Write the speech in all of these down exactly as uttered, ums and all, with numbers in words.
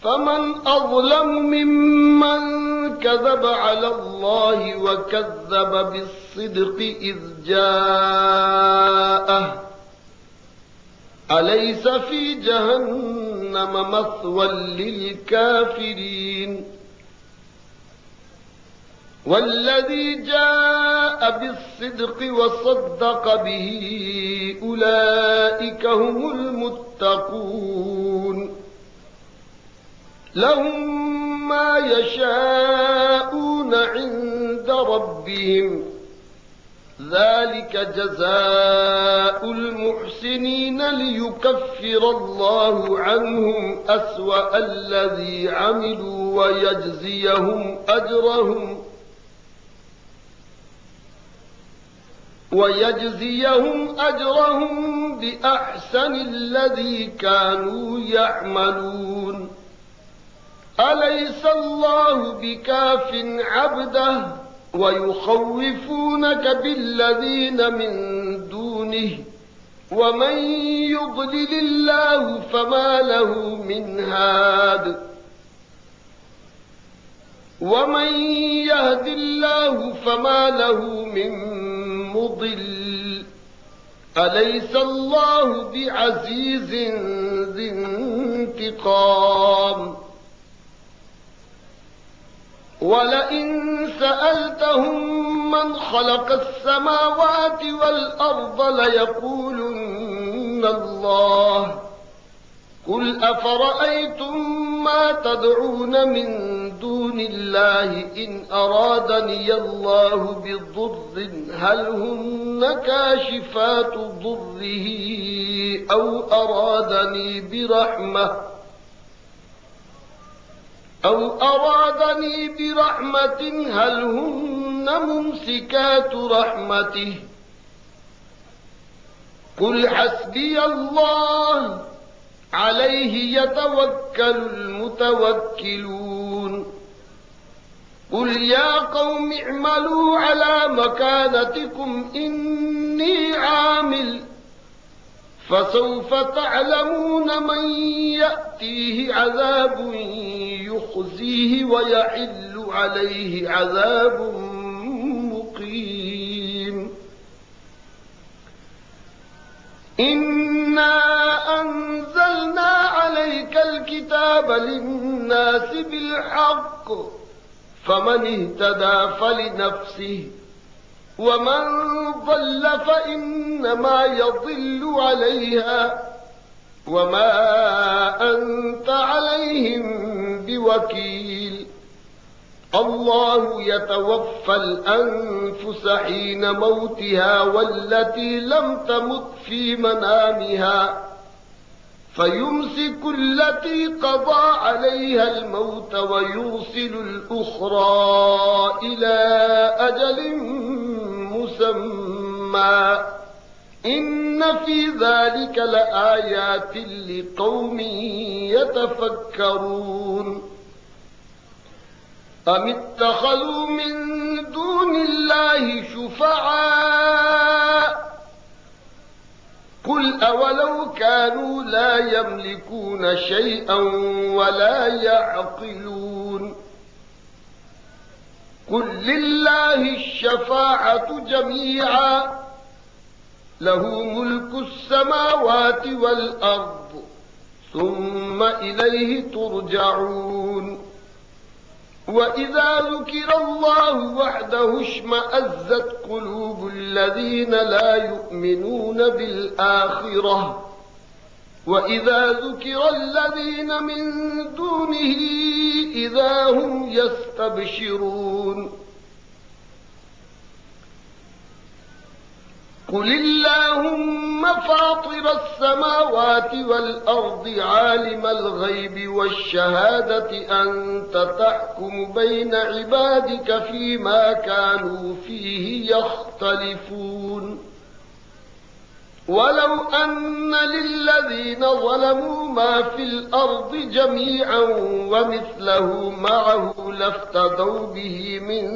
فمن أظلم ممن كذب على الله وكذب بالصدق إذ جاءه أليس في جهنم مثوى للكافرين والذي جاء بالصدق وصدق به أولئك هم المتقون لهم ما يشاءون عند ربهم ذلك جزاء المحسنين ليكفر الله عنهم أسوأ الذي عملوا ويجزيهم أجرهم ويجزيهم أجرهم بأحسن الذي كانوا يعملون أليس الله بكاف عبده ويخوفونك بالذين من دونه ومن يضلل الله فما له من هاد ومن يهد الله فما له من مضل أليس الله بعزيز ذي انتقام ولئن سألتهم من خلق السماوات والأرض ليقولن الله قل أفرأيتم ما تدعون من دون الله إن أرادني الله بضر هل هن كاشفات ضره أو أرادني برحمة أو أرادني برحمة هل هن ممسكات رحمته قل حسبي الله عليه يتوكل المتوكلون قل يا قوم اعملوا على مكانتكم إني عامل فسوف تعلمون من يأتيه عذاب يخزيه ويحل عليه عذاب مقيم إنا أنزلنا عليك الكتاب للناس بالحق فمن اهتدى فلنفسه ومن ضل فإنما يضل عليها وما أنت عليهم بوكيل الله يتوفى الأنفس حين موتها والتي لم تمت في منامها فيمسك التي قضى عليها الموت ويرسل الأخرى إلى أجل مسمى إن في ذلك لآيات لقوم يتفكرون أم اتخذوا من دون الله شفعاء قل أولو كانوا لا يملكون شيئا ولا يعقلون قل لله الشفاعة جميعا له ملك السماوات والأرض ثم إليه ترجعون وإذا ذكر الله وحده اشمأزت قلوب الذين لا يؤمنون بالآخرة وإذا ذكر الذين من دونه إذا هم يستبشرون قل اللهم فاطر السماوات والأرض عالم الغيب والشهادة أنت تحكم بين عبادك فيما كانوا فيه يختلفون ولو أن للذين ظلموا ما في الأرض جميعا ومثله معه لافتدوا به من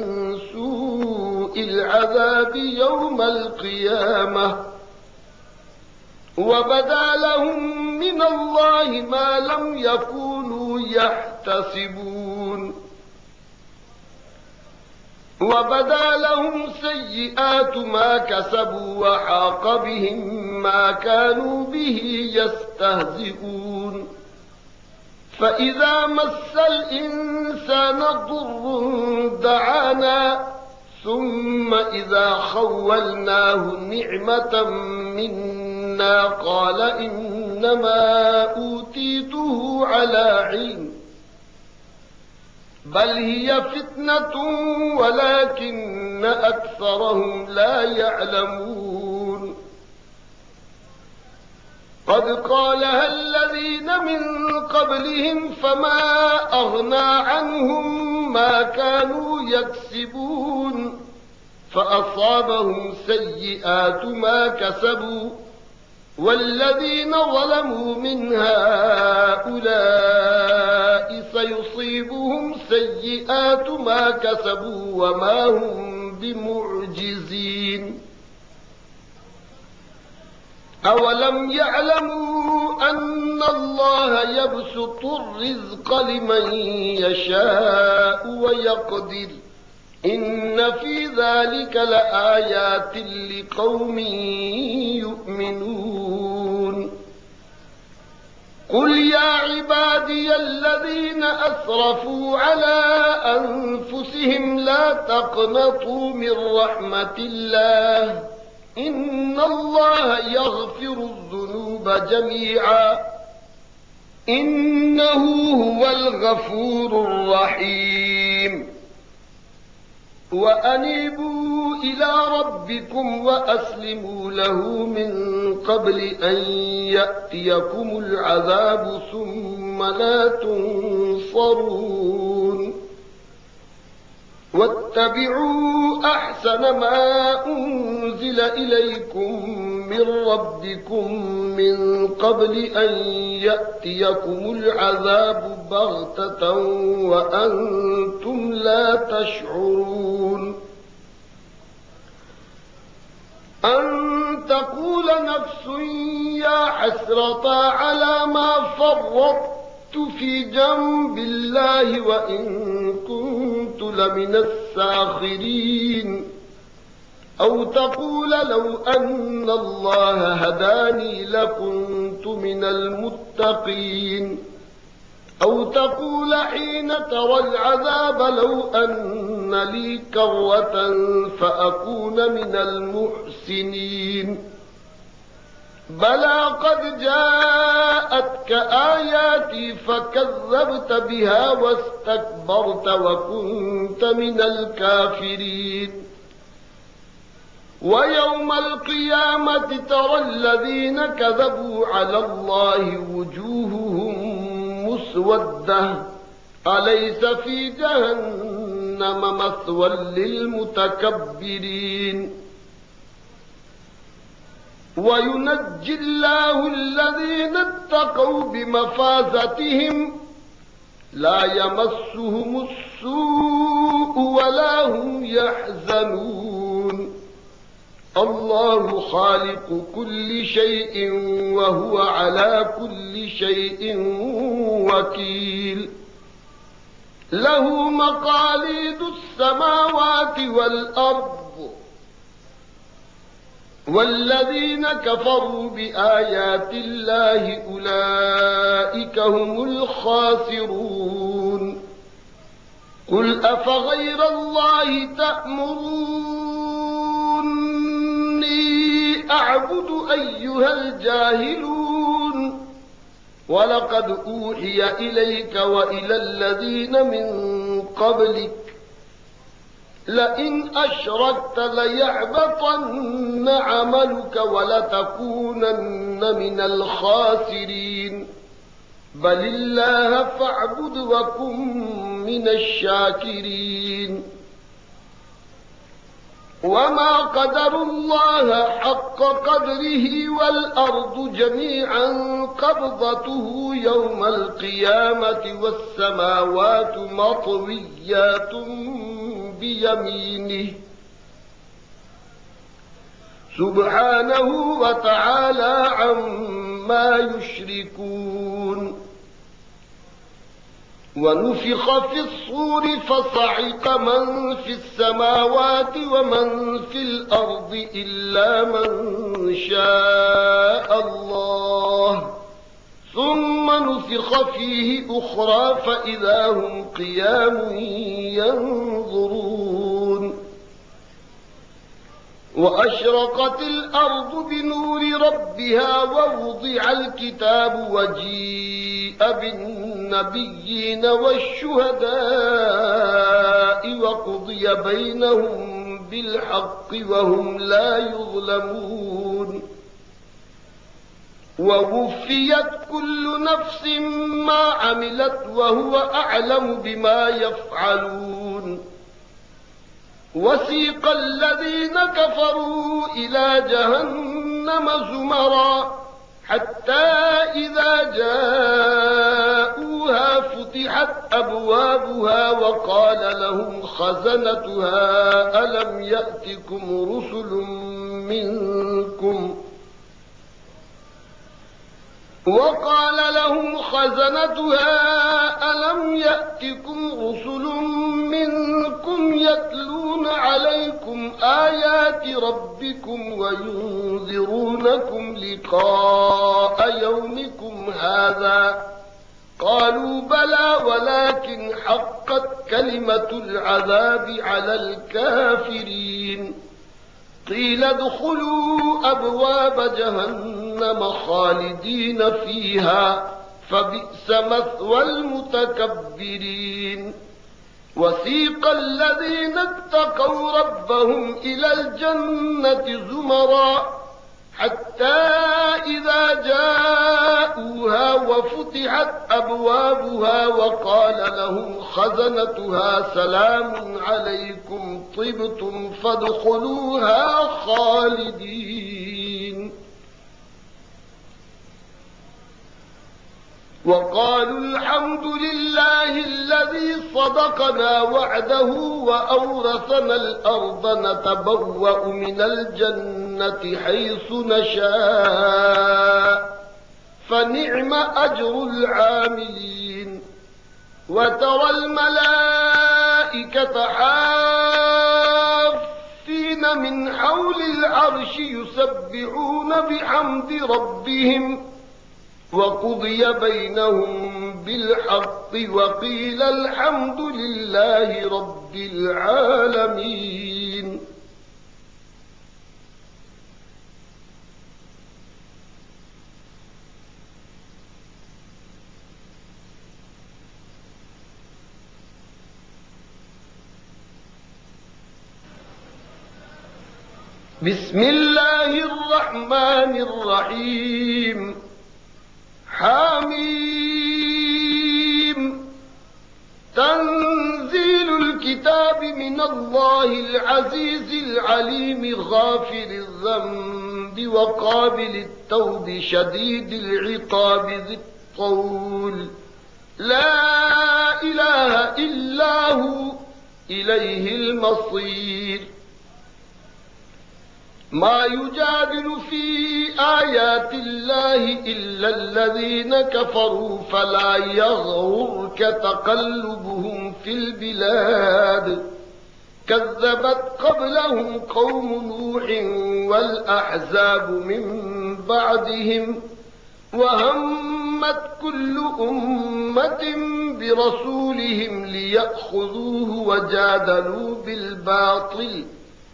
سوء العذاب يوم القيامة وبدا لهم من الله ما لم يكونوا يحتسبون وبدا لهم سيئات ما كسبوا وحاق بهم ما كانوا به يستهزئون فإذا مس الإنسان ضر دعانا ثم إذا خولناه نعمة منا قال إنما أوتيته على علم بل هي فتنة ولكن أكثرهم لا يعلمون قد قالها الذين من قبلهم فما أغنى عنهم ما كانوا يكسبون فأصابهم سيئات ما كسبوا والذين ظلموا من هؤلاء سيصيبهم سيئات ما كسبوا وما هم بمعجزين أولم يعلموا أن الله يبسط الرزق لمن يشاء ويقدر إن في ذلك لآيات لقوم يؤمنون قل يا عبادي الذين أسرفوا على أنفسهم لا تقنطوا من رحمة الله إن الله يغفر الذنوب جميعا إنه هو الغفور الرحيم وأنيبوا إلى ربكم وأسلموا له من قبل أن يأتيكم العذاب ثم لا تنصرون واتبعوا أحسن ما أنزل إليكم من ربكم من قبل أن يأتيكم العذاب بغتة وأنتم لا تشعرون أن تقول نفس يا حسرة على ما فرطت في جنب الله وإن كنت لمن الساخرين أو تقول لو أن الله هداني لكنت من المتقين أو تقول حين ترى العذاب لو أن لي كرة فأكون من المحسنين بلى قد جاءتك آياتي فكذبت بها واستكبرت وكنت من الكافرين ويوم القيامة ترى الذين كذبوا على الله وجوههم مسودة أليس في جهنم مثوى للمتكبرين وينجي الله الذين اتقوا بمفازتهم لا يمسهم السوء ولا هم يحزنون الله خالق كل شيء وهو على كل شيء وكيل له مقاليد السماوات والأرض والذين كفروا بآيات الله أولئك هم الخاسرون قل أفغير الله تأمروني أعبد أيها الجاهلون ولقد أوحي إليك وإلى الذين من قبلك لئن أشركت ليحبطن عملك ولتكونن من الخاسرين بل الله فاعبد وكن من الشاكرين وما قدروا الله حق قدره والأرض جميعا قبضته يوم القيامة والسماوات مطويات بيمينه سبحانه وتعالى عما يشركون. ونفخ في الصور فصعق من في السماوات ومن في الأرض إلا من شاء الله، ثم نفخ فيه أخرى فإذا هم قيام ينظرون. وأشرقت الأرض بنور ربها ووضع الكتاب وجيء بالنبيين والشهداء وقضي بينهم بالحق وهم لا يظلمون. ووفيت كل نفس ما عملت وهو أعلم بما يفعلون. وسيق الذين كفروا إلى جهنم زمرا حتى إذا جاءوها فتحت أبوابها وقال لهم خزنتها ألم يأتكم رسل منكم وقال لهم خزنتها ألم يأتكم رسل منكم يتلون عليكم آيات ربكم وينذرونكم لقاء يومكم هذا؟ قالوا بلى ولكن حقت كلمة العذاب على الكافرين. قيل ادخلوا أبواب جهنم خالدين فيها فبئس مثوى المتكبرين. وسيق الذين اتقوا ربهم إلى الجنة زمرا حتى إذا جاءوها وفتحت أبوابها وقال لهم خزنتها سلام عليكم طبتم فادخلوها خالدين. وقالوا الحمد لله الذي صدقنا وعده وأورثنا الأرض نتبوأ من الجنة حيث نشاء فنعم أجر العاملين. وترى الملائكة حافين من حول العرش يسبحون بحمد ربهم وقضي بينهم بالحق وقيل الحمد لله رب العالمين. بسم الله الرحمن الرحيم. حميم. تنزيل الكتاب من الله العزيز العليم غافر الذنب وقابل التوب شديد العقاب ذي الطول لا إله إلا هو إليه المصير. ما يجادل في آيات الله إلا الذين كفروا فلا يغررك تقلبهم في البلاد. كذبت قبلهم قوم نوح والأحزاب من بعدهم وهمت كل أمة برسولهم ليأخذوه وجادلوا بالباطل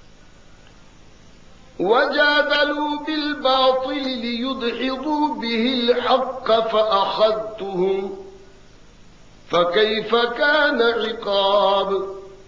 وجادلوا بالباطل ليدحضوا به الحق فأخذتهم فكيف كان عقاب.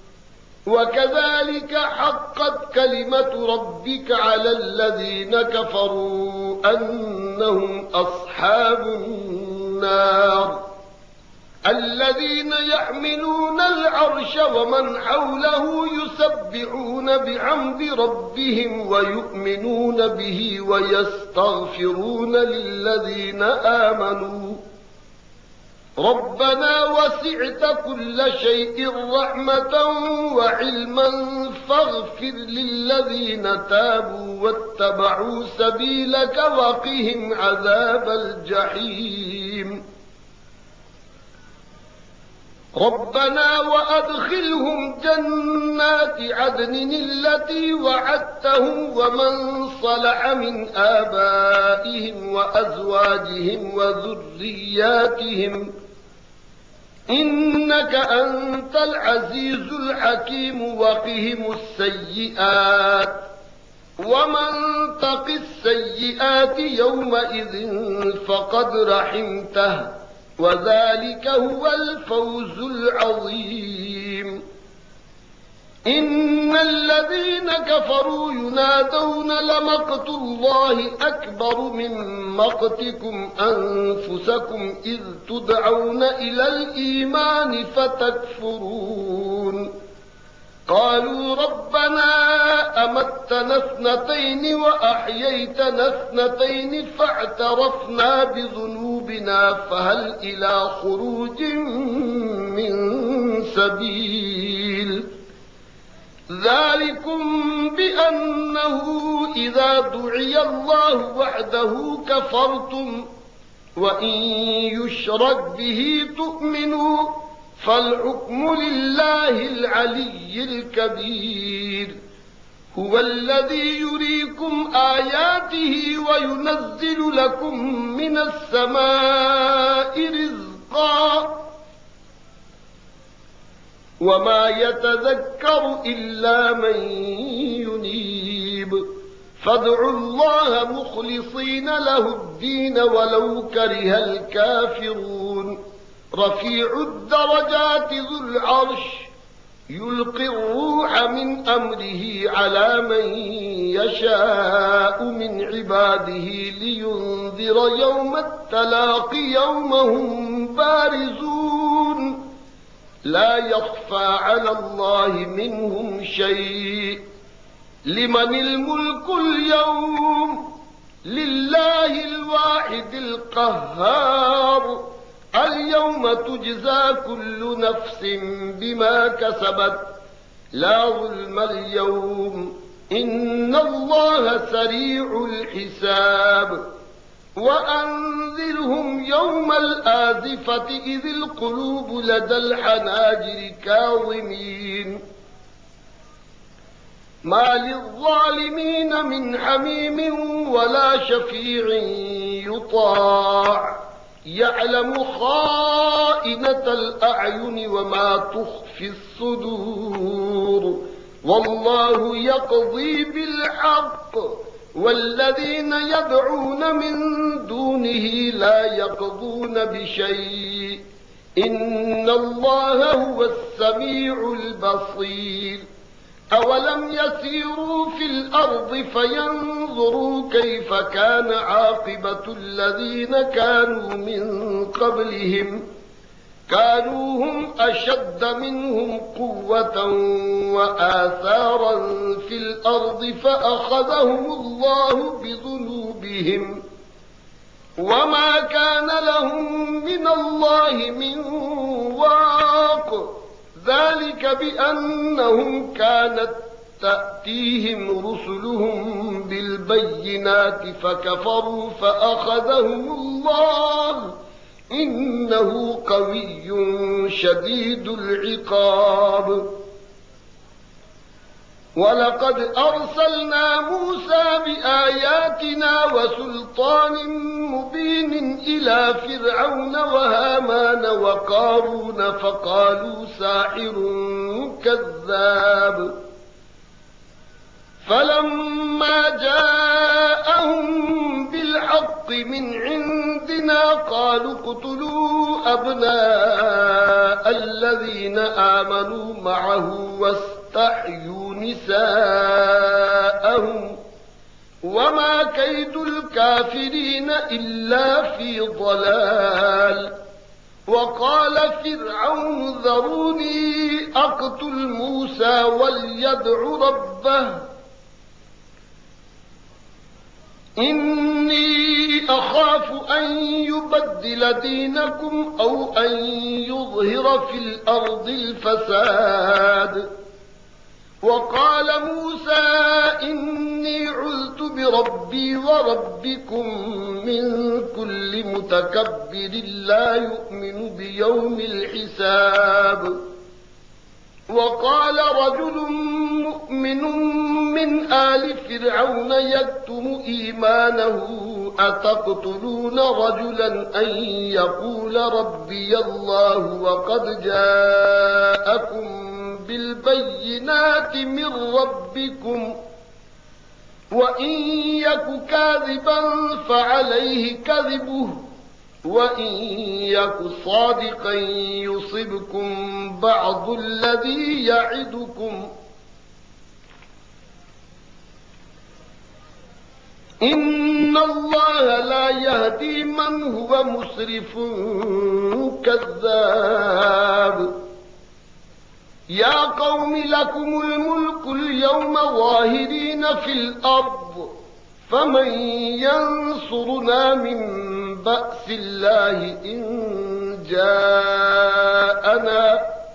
وكذلك حقت كلمة ربك على الذين كفروا أنهم أصحاب النار الذين يحملون العرش ومن حوله يسبحون بحمد ربهم ويؤمنون به ويستغفرون للذين آمنوا ربنا وسعت كل شيء رحمة وعلما فاغفر للذين تابوا واتبعوا سبيلك وقهم عذاب الجحيم ربنا وأدخلهم جنات عدن التي وعدتهم ومن صلح من آبائهم وأزواجهم وذرياتهم إنك أنت العزيز الحكيم وقهم السيئات ومن تق السيئات يومئذ فقد رحمته وذلك هو الفوز العظيم إن الذين كفروا ينادون لمقت الله أكبر من مقتكم أنفسكم إذ تدعون إلى الإيمان فتكفرون قالوا ربنا أمتنا اثنتين وأحييتنا اثنتين فاعترفنا بذنوبنا فهل إلى خروج من سبيل ذلكم بأنه إذا دعي الله وحده كفرتم وإن يشرك به تؤمنوا فالحكم لله العلي الكبير هو الذي يريكم آياته وينزل لكم من السماء رزقا وما يتذكر إلا من ينيب فادعوا الله مخلصين له الدين ولو كره الكافرون رفيع الدرجات ذو العرش يلقي الروح من أمره على من يشاء من عباده لينذر يوم التلاق يوم هم بارزون لا يخفى على الله منهم شيء لمن الملك اليوم لله الواحد القهار اليوم تجزى كل نفس بما كسبت لا ظلم اليوم إن الله سريع الحساب وأنذرهم يوم الآزفة إذ القلوب لدى الحناجر كاظمين ما للظالمين من حميم ولا شفيع يطاع يعلم خائنة الأعين وما تخفي الصدور والله يقضي بالحق والذين يدعون من دونه لا يقضون بشيء إن الله هو السميع البصير أولم يسيروا في الأرض فينظروا كيف كان عاقبة الذين كانوا من قبلهم كانوا هم أشد منهم قوة وآثارا في الأرض فأخذهم الله بذنوبهم وما كان لهم من الله من واق ذلك بأنهم كانت تأتيهم رسلهم بالبينات فكفروا فأخذهم الله إنه قوي شديد العقاب ولقد أرسلنا موسى بآياتنا وسلطان مبين إلى فرعون وهامان وقارون فقالوا ساحر كذاب فلما جاءهم بالحق من عندنا قالوا اقتلوا أبناء الذين آمنوا معه واستحيوا نساءهم وما كيد الكافرين إلا في ضلال وقال فرعون ذروني أقتل موسى وليدع ربه إني أخاف أن يبدل دينكم أو أن يظهر في الأرض الفساد. وقال موسى إني عذت بربي وربكم من كل متكبر لا يؤمن بيوم الحساب. وقال رجل مؤمن من آل فرعون يكتم إيمانه أتقتلون رجلا أن يقول ربي الله وقد جاءكم بالبينات من ربكم وإن يك كاذبا فعليه كذبه وإن يك صادقا يصبكم بعض الذي يعدكم إن الله لا يهدي من هو مسرف كذاب. يا قوم لكم الملك اليوم ظاهرين في الأرض فمن ينصرنا من بأس الله إن جاءنا.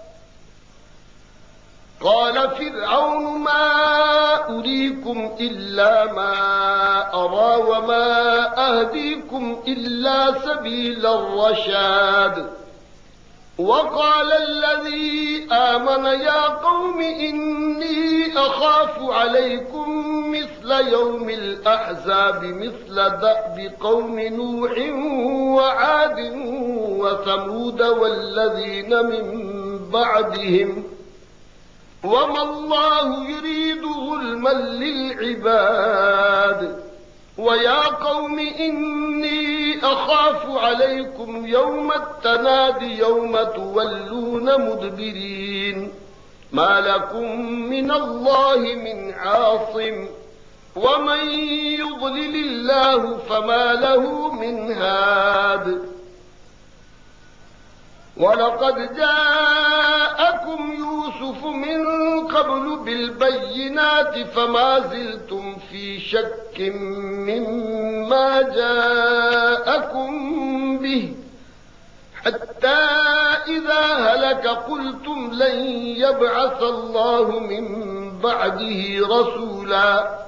قال فرعون ما أريكم إلا ما أرى وما أهديكم إلا سبيل الرشاد. وقال الذي آمن يا قوم إني أخاف عليكم مثل يوم الأحزاب مثل دأب قوم نوح وعاد وثمود والذين من بعدهم وما الله يريد ظلما للعباد. ويا قوم إني أخاف عليكم يوم التناد يوم تولون مدبرين ما لكم من الله من عاصم ومن يضلل الله فما له من هاد. ولقد جاءكم يوسف من قبل بالبينات فما زلتم في شك مما جاءكم به حتى إذا هلك قلتم لن يبعث الله من بعده رسولا.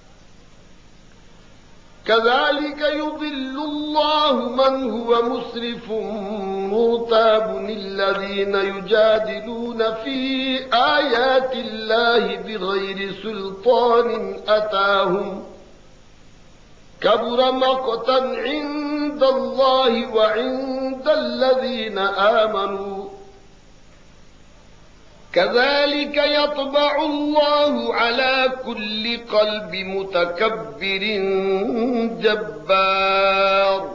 كذلك يضل الله من هو مسرف مرتاب الذين يجادلون في آيات الله بغير سلطان أتاهم كبر مقتا عند الله وعند الذين آمنوا. كذلك يطبع الله على كل قلب متكبر جبار.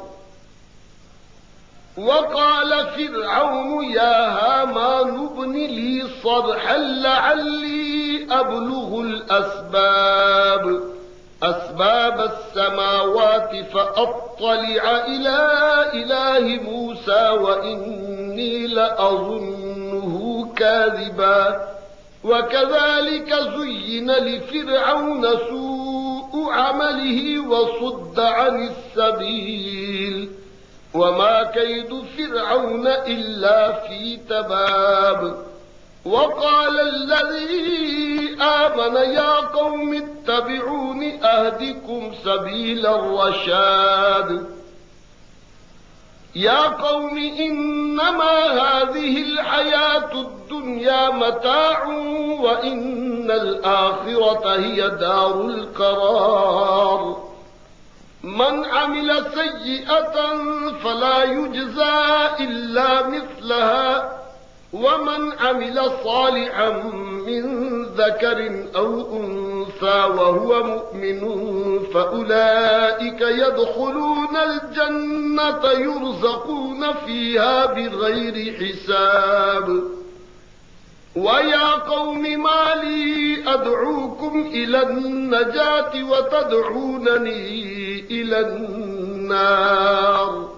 وقال فرعون يا هامان ابن لي صرحا لعلي أبلغ الأسباب أسباب السماوات فأطلع إلى إله موسى وإني لأظنه كاذبا. وكذلك زين لفرعون سوء عمله وصد عن السبيل وما كيد فرعون إلا في تباب. وقال الذي آمن يا قوم اتبعون أهدكم سبيل الرشاد. يا قوم إنما هذه الحياة الدنيا متاع وإن الآخرة هي دار القرار. من عمل سيئة فلا يجزى إلا مثلها ومن عمل صالحا من ذكر أو أنثى وهو مؤمن فأولئك يدخلون الجنة يرزقون فيها بغير حساب. ويا قوم ما لي أدعوكم إلى النجاة وتدعونني إلى النار.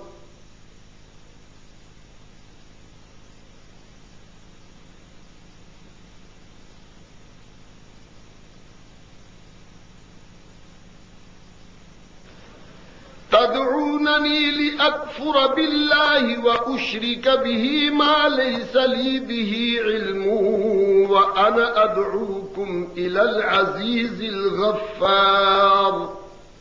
تدعون تدعونني لأكفر بالله وأشرك به ما ليس لي به علم وأنا أدعوكم إلى العزيز الغفار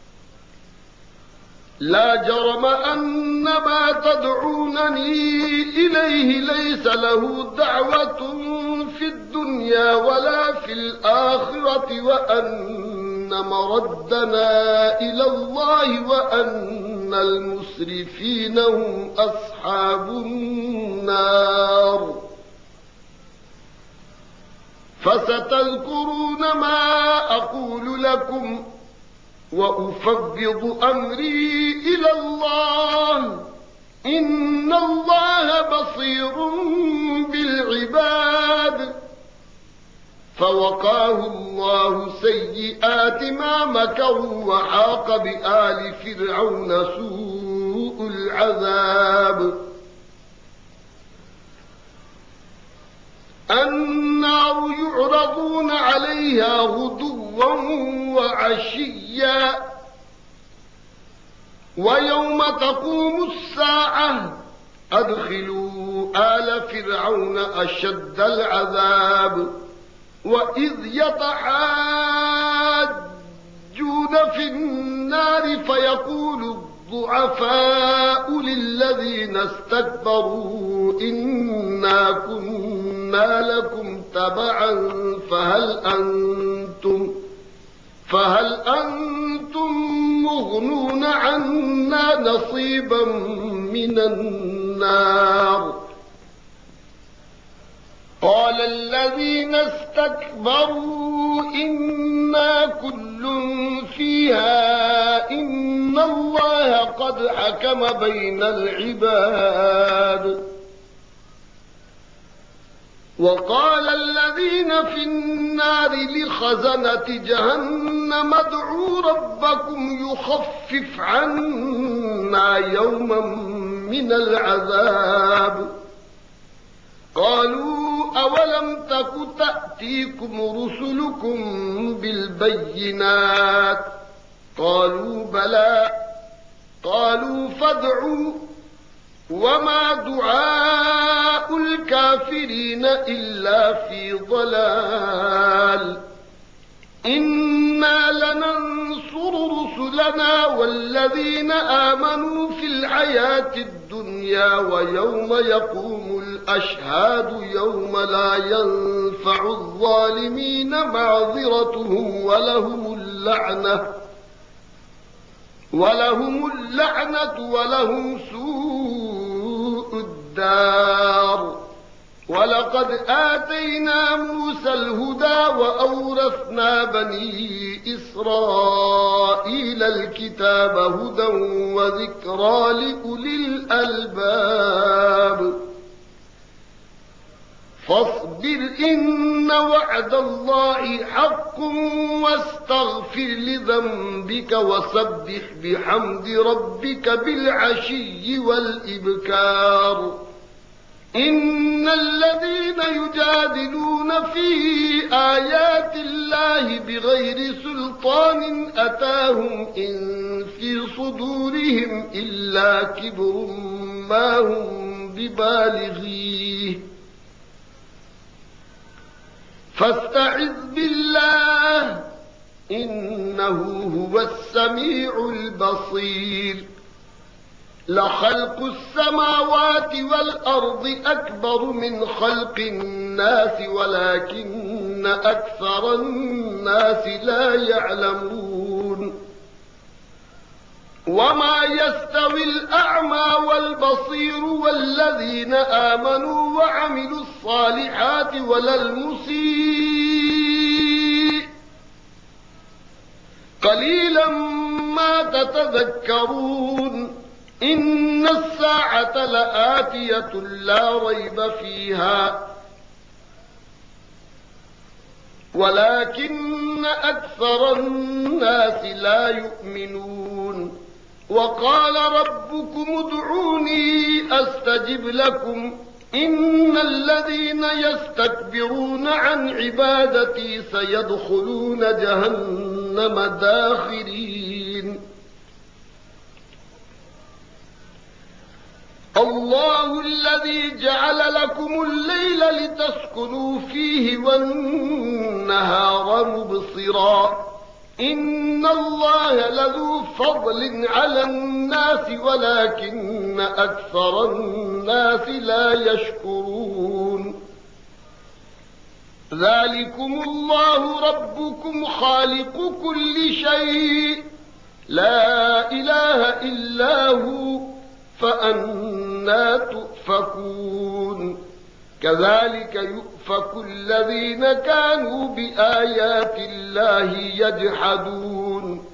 لا جرم أن ما تدعونني إليه ليس له دعوة في الدنيا ولا في الآخرة وأن مردنا إلى الله وأن المسرفين هم أصحاب النار فستذكرون ما أقول لكم وأفوض أمري إلى الله إن الله بصير بالعباد فوقاه الله سيئات ما مكروا وحاق بآل فرعون سوء العذاب النار يعرضون عليها غدوا وعشيا ويوم تقوم الساعة أدخلوا آل فرعون أشد العذاب وإذ يتحاجون في النار فيقول الضعفاء للذين استكبروا إنا كنا لكم تبعا فهل أنتم فهل أنتم مغنون عنا نصيبا من النار قال الذين استكبروا إنا كل فيها إن الله قد حكم بين العباد وقال الذين في النار لخزنة جهنم ادعوا ربكم يخفف عنا يوما من العذاب قالوا أولم تك تأتيكم رسلكم بالبينات قالوا بلى قالوا فادعوا وما دعاء الكافرين إلا في ضلال إنا لننصر رسلنا والذين آمنوا في الحياة الدنيا ويوم يقوم الأشهاد يوم لا ينفع الظالمين معذرتهم ولهم اللعنة ولهم اللعنة ولهم سوء الدار ولقد آتينا موسى الهدى وأورثنا بني إسرائيل الكتاب هدى وذكرى لأولي الألباب فاصبر إن وعد الله حق واستغفر لذنبك وسبح بحمد ربك بالعشي والإبكار إن الذين يجادلون في آيات الله بغير سلطان أتاهم إن في صدورهم إلا كبر ما هم ببالغيه فاستعذ بالله إنه هو السميع البصير لخلق السماوات والأرض أكبر من خلق الناس ولكن أكثر الناس لا يعلمون وما يستوي الأعمى والبصير والذين آمنوا وعملوا الصالحات ولا المسيء قليلا ما تتذكرون إن الساعة لآتية لا ريب فيها ولكن أكثر الناس لا يؤمنون وقال ربكم ادعوني أستجب لكم إن الذين يستكبرون عن عبادتي سيدخلون جهنم داخرين الله الذي جعل لكم الليل لتسكنوا فيه والنهار مبصرا إن الله لذو فضل على الناس ولكن أكثر الناس لا يشكرون ذلكم الله ربكم خالق كل شيء لا إله إلا هو فأنى تؤفكون كذلك يؤفك الذين كانوا بآيات الله يجحدون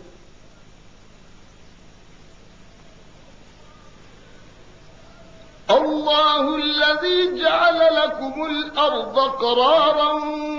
الله الذي جعل لكم الأرض قرارا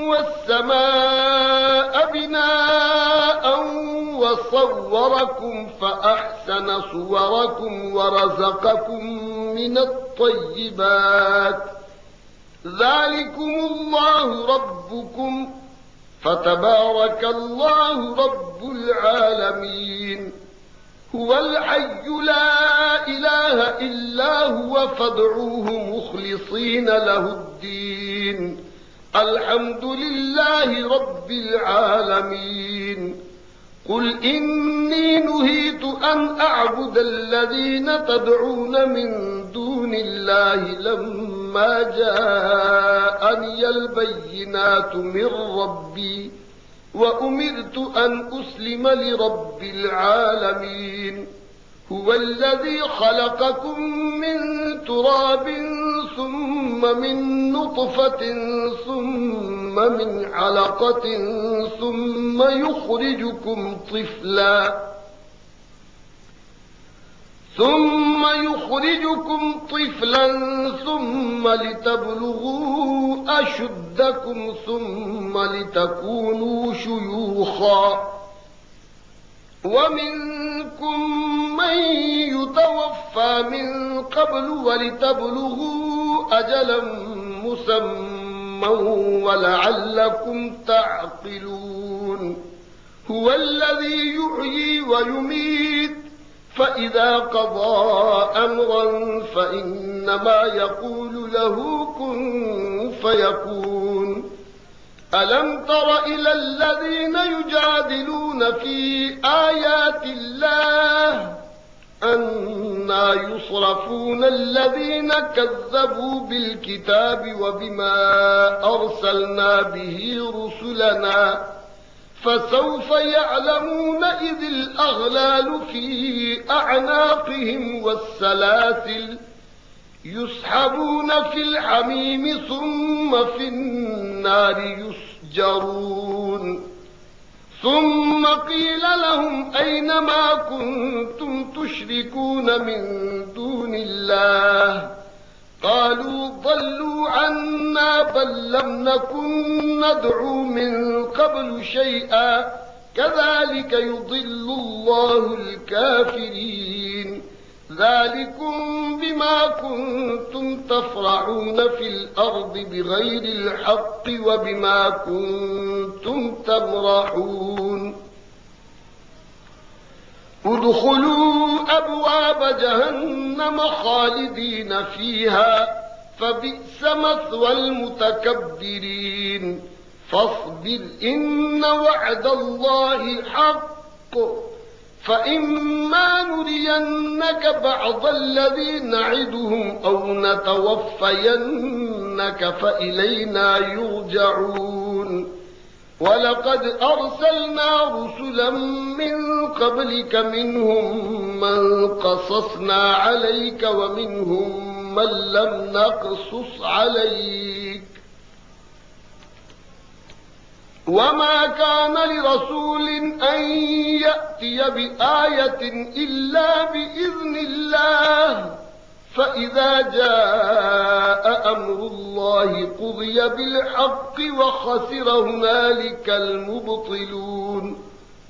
والسماء بناء وصوركم فأحسن صوركم ورزقكم من الطيبات ذلكم الله ربكم فتبارك الله رب العالمين هو الحي لا إله إلا هو فادعوه مخلصين له الدين الحمد لله رب العالمين قل إني نهيت أن أعبد الذين تدعون من دون الله لما جاءني البينات من ربي وأمرت أن أسلم لرب العالمين هو الذي خلقكم من تراب ثم من نطفة ثم من علقة ثم يخرجكم طفلا ثم يخرجكم طفلا ثم لتبلغوا أشدكم ثم لتكونوا شيوخا ومنكم من يتوفى من قبل ولتبلغوا أجلا مسمى ولعلكم تعقلون هو الذي يحيي ويميت فإذا قضى أمرا فإنما يقول له كن فيكون ألم تر إلى الذين يجادلون في آيات الله أنى يصرفون الذين كذبوا بالكتاب وبما أرسلنا به رسلنا فسوف يعلمون إذ الأغلال في أعناقهم والسلاسل يسحبون في الحميم ثم في النار يسجرون ثم قيل لهم أين ما كنتم تشركون من دون الله قالوا ضلوا عنا بل لم نكن ندعو من قبل شيئا كذلك يضل الله الكافرين ذلكم بما كنتم تفرحون في الأرض بغير الحق وبما كنتم تمرحون ادخلوا أبواب جهنم خالدين فيها فبئس مثوى المتكبرين فاصبر إن وعد الله حق فإما نرينك بعض الذي نعدهم أو نتوفينك فإلينا يرجعون ولقد أرسلنا رسلا من قبلك منهم من قصصنا عليك ومنهم من لم نقصص عليك وما كان لرسول أن يأتي بآية إلا بإذن الله فإذا جاء أمر الله قضي بالحق وخسر هنالك المبطلون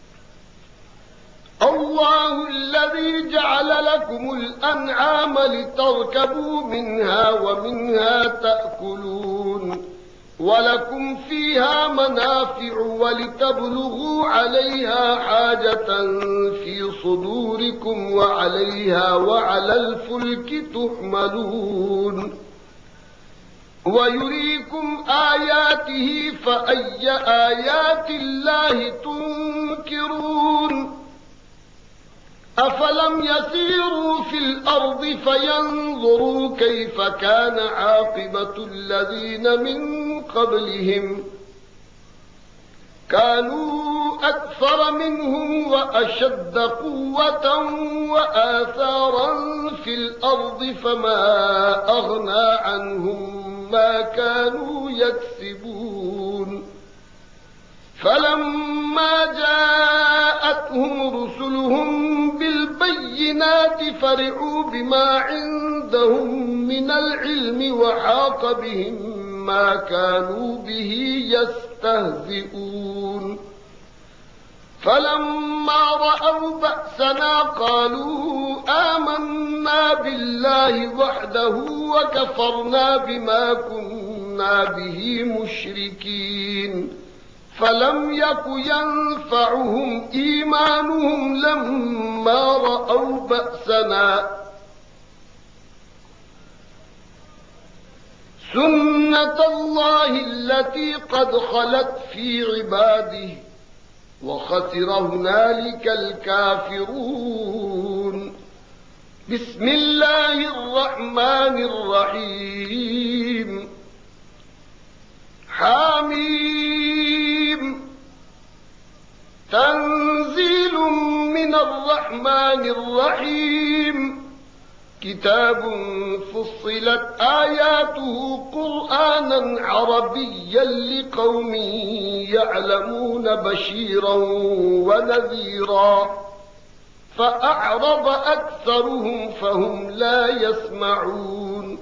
الله الذي جعل لكم الأنعام لتركبوا منها ومنها تأكلون ولكم فيها منافع ولتبلغوا عليها حاجة في صدوركم وعليها وعلى الفلك تحملون ويريكم آياته فأي آيات الله تنكرون أفلم يسيروا في الأرض فينظروا كيف كان عاقبة الذين من قبلهم كانوا أكثر منهم وأشد قوة وآثارا في الأرض فما أغنى عنهم ما كانوا يكسبون فلما جاءتهم رسلهم بالبينات فرحوا بما عندهم من العلم وحاق بهم ما كانوا به يستهزئون فلما رأوا بأسنا قالوا آمنا بالله وحده وكفرنا بما كنا به مشركين فلم يك ينفعهم إيمانهم لما رأوا بأسنا سنة الله التي قد خلت في عباده وخسر هنالك الكافرون بسم الله الرحمن الرحيم حميم تنزيل من الرحمن الرحيم كتاب فصلت آياته قرآنا عربيا لقوم يعلمون بشيرا ونذيرا فأعرض أكثرهم فهم لا يسمعون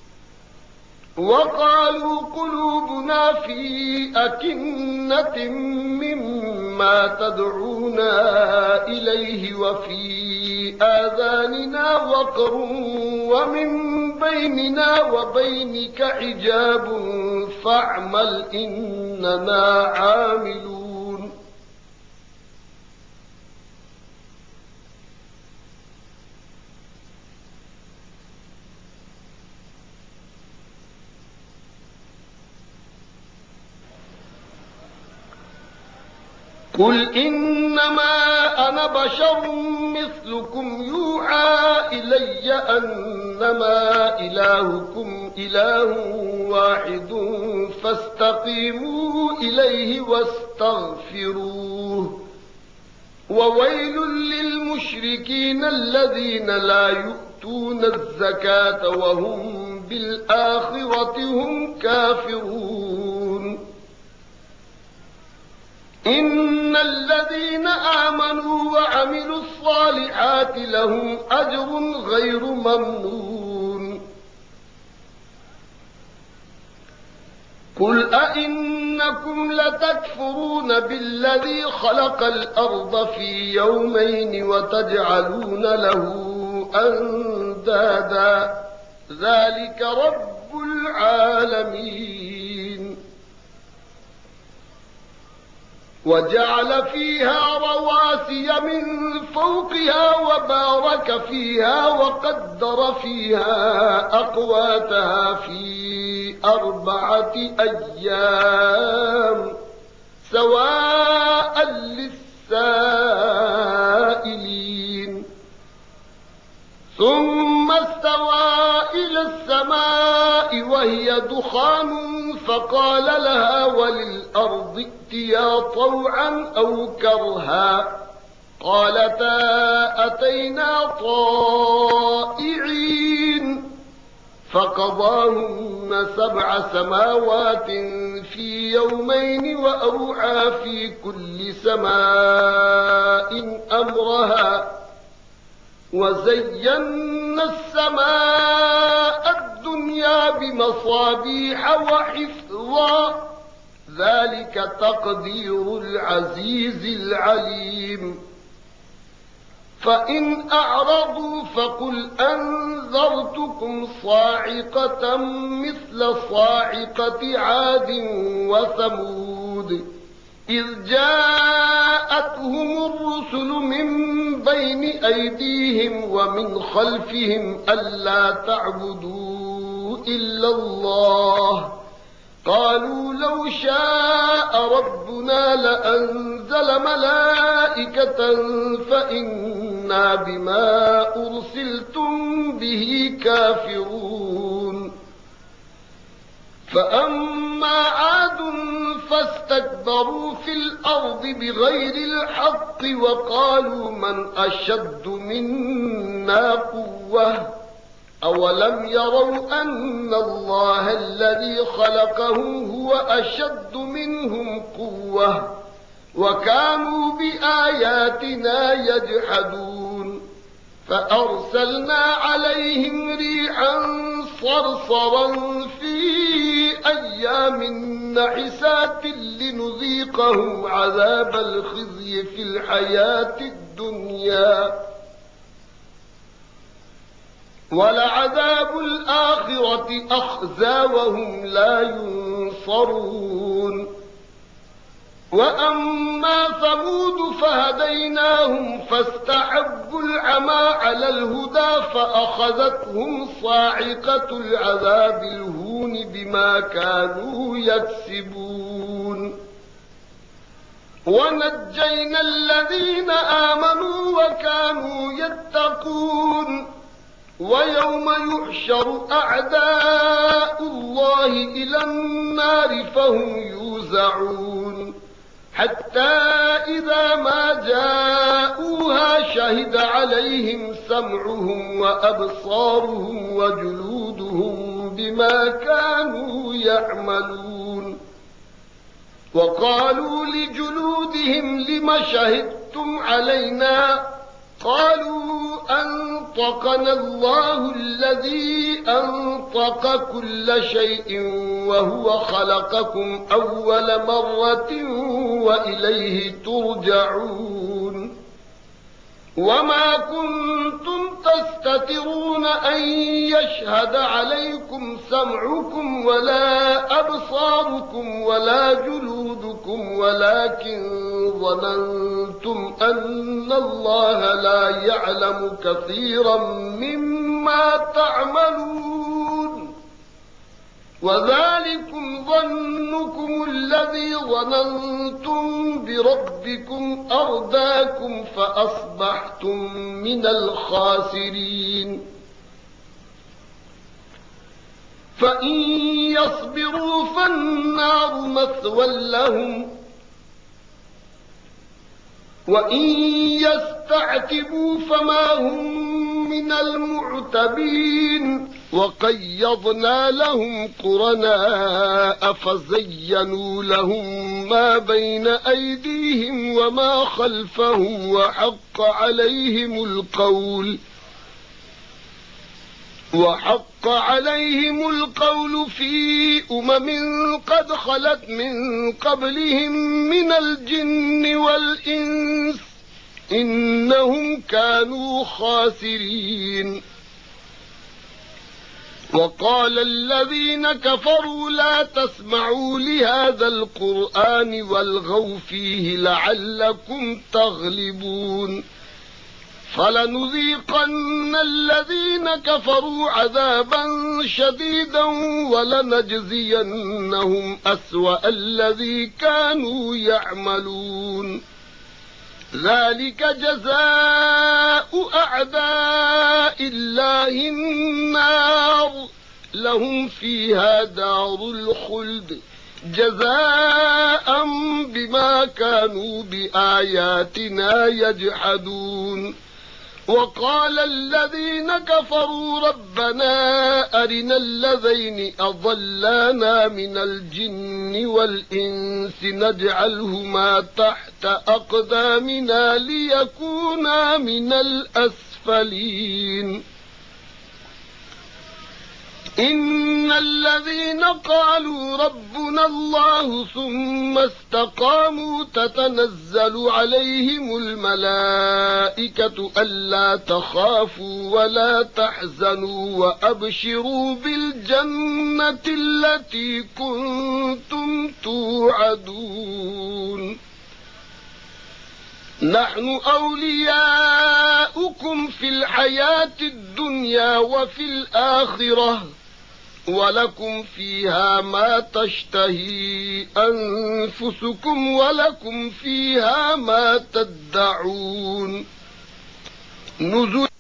وقالوا قلوبنا في أكنة مما تدعونا إليه وفي آذاننا وقر ومن بيننا وبينك حجاب فاعمل إننا عاملون قل إنما أنا بشر مثلكم يوحى إلي أنما إلهكم إله واحد فاستقيموا إليه واستغفروه وويل للمشركين الذين لا يؤتون الزكاة وهم بالآخرة هم كافرون إن الذين آمنوا وعملوا الصالحات لهم أجر غير ممنون قل أئنكم لتكفرون بالذي خلق الأرض في يومين وتجعلون له أندادا ذلك رب العالمين وجعل فيها رواسي من فوقها وبارك فيها وقدر فيها أقواتها في أربعة أيام سواء للسائلين ثم استوى إلى السماء وهي دخان فقال لها وللأرض ائتيا طوعا أو كرها قالتا أتينا طائعين فقضاهن سبع سماوات في يومين وأوحى في كل سماء أمرها وزينا السماء الدنيا بمصابيح وحفظا ذلك تقدير العزيز العليم فإن أعرضوا فقل أنذرتكم صاعقة مثل صاعقة عاد وثمود إذ جاءتهم الرسل من بين أيديهم ومن خلفهم ألا تعبدوا إلا الله. قالوا لو شاء ربنا لأنزل ملائكة فإنا بما أرسلتم به كافرون. فأما عاد فاستكبروا في الأرض بغير الحق وقالوا من أشد منا قوة أولم يروا أن الله الذي خلقهم هو أشد منهم قوة وكانوا بآياتنا يجحدون. فأرسلنا عليهم ريحا صرصرا في أيام نحسات لنذيقهم عذاب الخزي في الحياة الدنيا ولعذاب الآخرة أخزى وهم لا ينصرون. وأما ثمود فهديناهم فاستحبوا العمى على الهدى فأخذتهم صاعقة العذاب الهون بما كانوا يكسبون. ونجينا الذين آمنوا وكانوا يتقون. ويوم يحشر أعداء الله إلى النار فهم يوزعون حتى إذا ما جاءوها شهد عليهم سمعهم وأبصارهم وجلودهم بما كانوا يعملون. وقالوا لجلودهم لم شهدتم علينا قالوا أنطقنا الله الذي أنطق كل شيء وهو خلقكم أول مرة وإليه ترجعون. وما كنتم تستترون أن يشهد عليكم سمعكم ولا أبصاركم ولا جلودكم ولكن ظننتم أن الله لا يعلم كثيرا مما تعملون. وذلكم ظنكم الذي ظننتم بربكم أرداكم فأصبحتم من الخاسرين. فإن يصبروا فالنار مثوى لهم وإن يستعتبوا فما هم من المعتبين. وقيضنا لهم قرناء فزينوا لهم ما بين أيديهم وما خلفهم وحق عليهم القول وحق عليهم القول في أمم قد خلت من قبلهم من الجن والإنس إنهم كانوا خاسرين. وقال الذين كفروا لا تسمعوا لهذا القرآن والغوا فيه لعلكم تغلبون. فلنذيقن الذين كفروا عذابا شديدا ولنجزينهم أسوأ الذي كانوا يعملون. ذلك جزاء أعداء الله النار لهم فيها دار الخلد جزاء بما كانوا بآياتنا يجحدون. وقال الذين كفروا ربنا أرنا الذين أضلانا من الجن والإنس نجعلهما تحت أقدامنا ليكونا من الأسفلين. إن الذين قالوا ربنا الله ثم استقاموا تتنزل عليهم الملائكة ألا تخافوا ولا تحزنوا وأبشروا بالجنة التي كنتم توعدون. نحن أولياؤكم في الحياة الدنيا وفي الآخرة ولكم فيها ما تشتهي أنفسكم ولكم فيها ما تدعون نزل